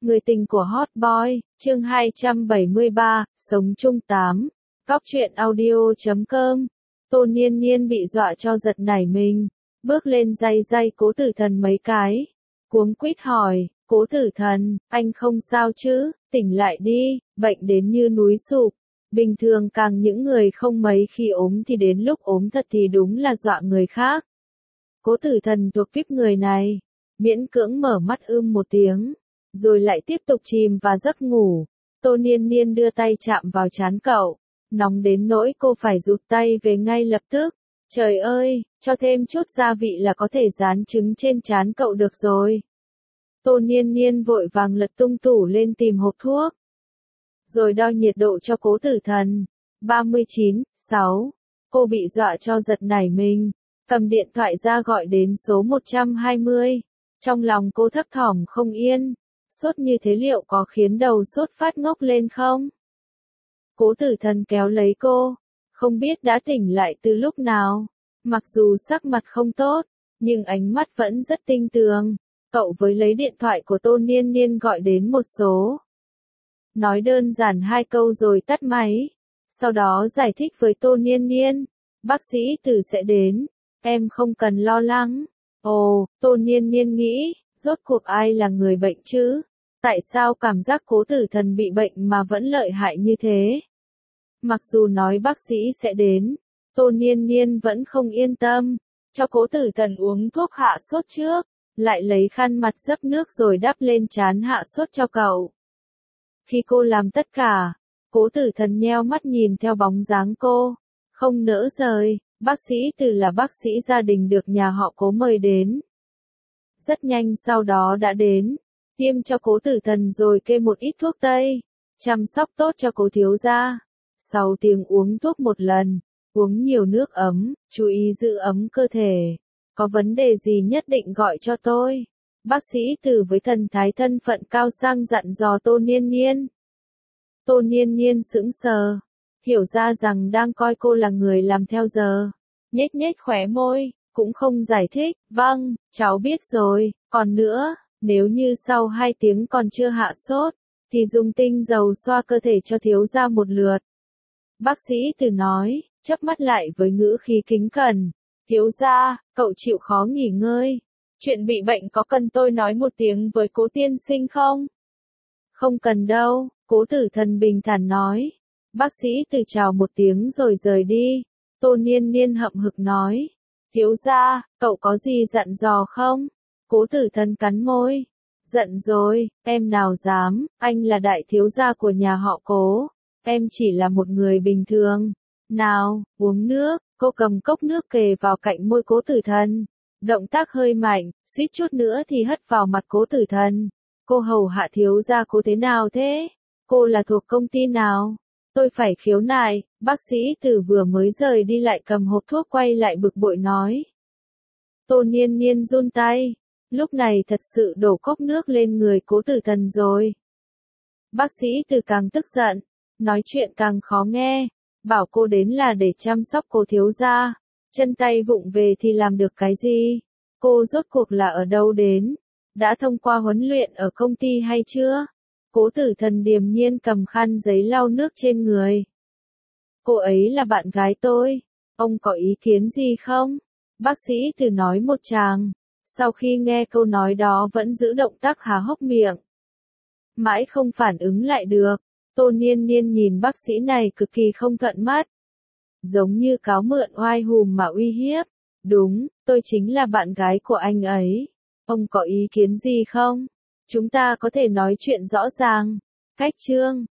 Người tình của Hot Boy, chương 273, sống chung 8. Cóc truyện audio.com. Tô Niên Niên bị dọa cho giật nảy mình, bước lên day Cố Tử Thần mấy cái. Cuống quýt hỏi, Cố Tử Thần, anh không sao chứ, tỉnh lại đi, bệnh đến như núi sụp. Bình thường càng những người không mấy khi ốm thì đến lúc ốm thật thì đúng là dọa người khác. Cố Tử Thần thuộc kíp người này, miễn cưỡng mở mắt một tiếng, rồi lại tiếp tục chìm vào giấc ngủ. Tô Niên Niên đưa tay chạm vào trán cậu, nóng đến nỗi cô phải rụt tay về ngay lập tức. Trời ơi, cho thêm chút gia vị là có thể rán trứng trên trán cậu được rồi. Tô Niên Niên vội vàng lật tung tủ lên tìm hộp thuốc, rồi đo nhiệt độ cho Cố Tử Thần. 39,6. Cô bị dọa cho giật nảy mình, cầm điện thoại ra gọi đến số 120. Trong lòng cô thấp thỏm không yên, sốt như thế liệu có khiến đầu sốt phát ngốc lên không? Cố Tử Thần kéo lấy cô, không biết đã tỉnh lại từ lúc nào. Mặc dù sắc mặt không tốt, nhưng ánh mắt vẫn rất tinh tường. Cậu với lấy điện thoại của Tô Niên Niên gọi đến một số. Nói đơn giản 2 câu rồi tắt máy. Sau đó giải thích với Tô Niên Niên, bác sĩ Từ sẽ đến, em không cần lo lắng. Ồ, Tô Niên Niên nghĩ, rốt cuộc ai là người bệnh chứ? Tại sao cảm giác Cố Tử Thần bị bệnh mà vẫn lợi hại như thế? Mặc dù nói bác sĩ sẽ đến, Tô Niên Niên vẫn không yên tâm, cho Cố Tử Thần uống thuốc hạ sốt trước, lại lấy khăn mặt xấp nước rồi đắp lên trán hạ sốt cho cậu. Khi cô làm tất cả, Cố Tử Thần nheo mắt nhìn theo bóng dáng cô, không nỡ rời. Bác sĩ Từ là bác sĩ gia đình được nhà họ Cố mời đến. Rất nhanh sau đó đã đến, tiêm cho Cố Tử Thần rồi kê một ít thuốc tây, chăm sóc tốt cho Cố thiếu gia. 6 tiếng uống thuốc một lần, uống nhiều nước ấm, chú ý giữ ấm cơ thể. Có vấn đề gì nhất định gọi cho tôi. Bác sĩ Từ với thần thái thân phận cao sang dặn dò Tô Niên Niên. Tô Niên Niên sững sờ, hiểu ra rằng đang coi cô là người làm theo giờ. Nhếch nhếch khóe môi, cũng không giải thích. Vâng, cháu biết rồi, còn nữa, nếu như sau 2 tiếng còn chưa hạ sốt, thì dùng tinh dầu xoa cơ thể cho thiếu gia một lượt. Bác sĩ Từ nói, chớp mắt lại với ngữ khí kính cẩn. Thiếu gia, cậu chịu khó nghỉ ngơi. Chuyện bị bệnh có cần tôi nói một tiếng với Cố tiên sinh không? Không cần đâu, Cố Tử Thần bình thản nói. Bác sĩ Từ chào một tiếng rồi rời đi. Tô Niên Niên hậm hực nói, thiếu gia, cậu có gì dặn dò không? Cố Tử Thần cắn môi. Giận rồi, em nào dám, anh là đại thiếu gia của nhà họ Cố, em chỉ là một người bình thường. Nào, uống nước. Cô cầm cốc nước kề vào cạnh môi Cố Tử Thần. Động tác hơi mạnh, suýt chút nữa thì hất vào mặt Cố Tử Thần. Cô hầu hạ thiếu gia Cố thế nào thế? Cô là thuộc công ty nào? Tôi phải khiếu nại. Bác sĩ Từ vừa mới rời đi lại cầm hộp thuốc quay lại bực bội nói. Tô Niên Niên run tay, lúc này thật sự đổ cốc nước lên người Cố Tử Thần rồi. Bác sĩ Từ càng tức giận, nói chuyện càng khó nghe, bảo cô đến là để chăm sóc Cố thiếu gia, chân tay vụng về thì làm được cái gì? Cô rốt cuộc là ở đâu đến? Đã thông qua huấn luyện ở công ty hay chưa? Cố Tử Thần điềm nhiên cầm khăn giấy lau nước trên người. Cô ấy là bạn gái tôi, ông có ý kiến gì không? Bác sĩ Từ nói một tràng, sau khi nghe câu nói đó vẫn giữ động tác há hốc miệng. Mãi không phản ứng lại được, Tô Niên Niên nhìn bác sĩ này cực kỳ không thuận mắt. Giống như cáo mượn oai hùm mà uy hiếp. Đúng, tôi chính là bạn gái của anh ấy. Ông có ý kiến gì không? Chúng ta có thể nói chuyện rõ ràng. Cách chương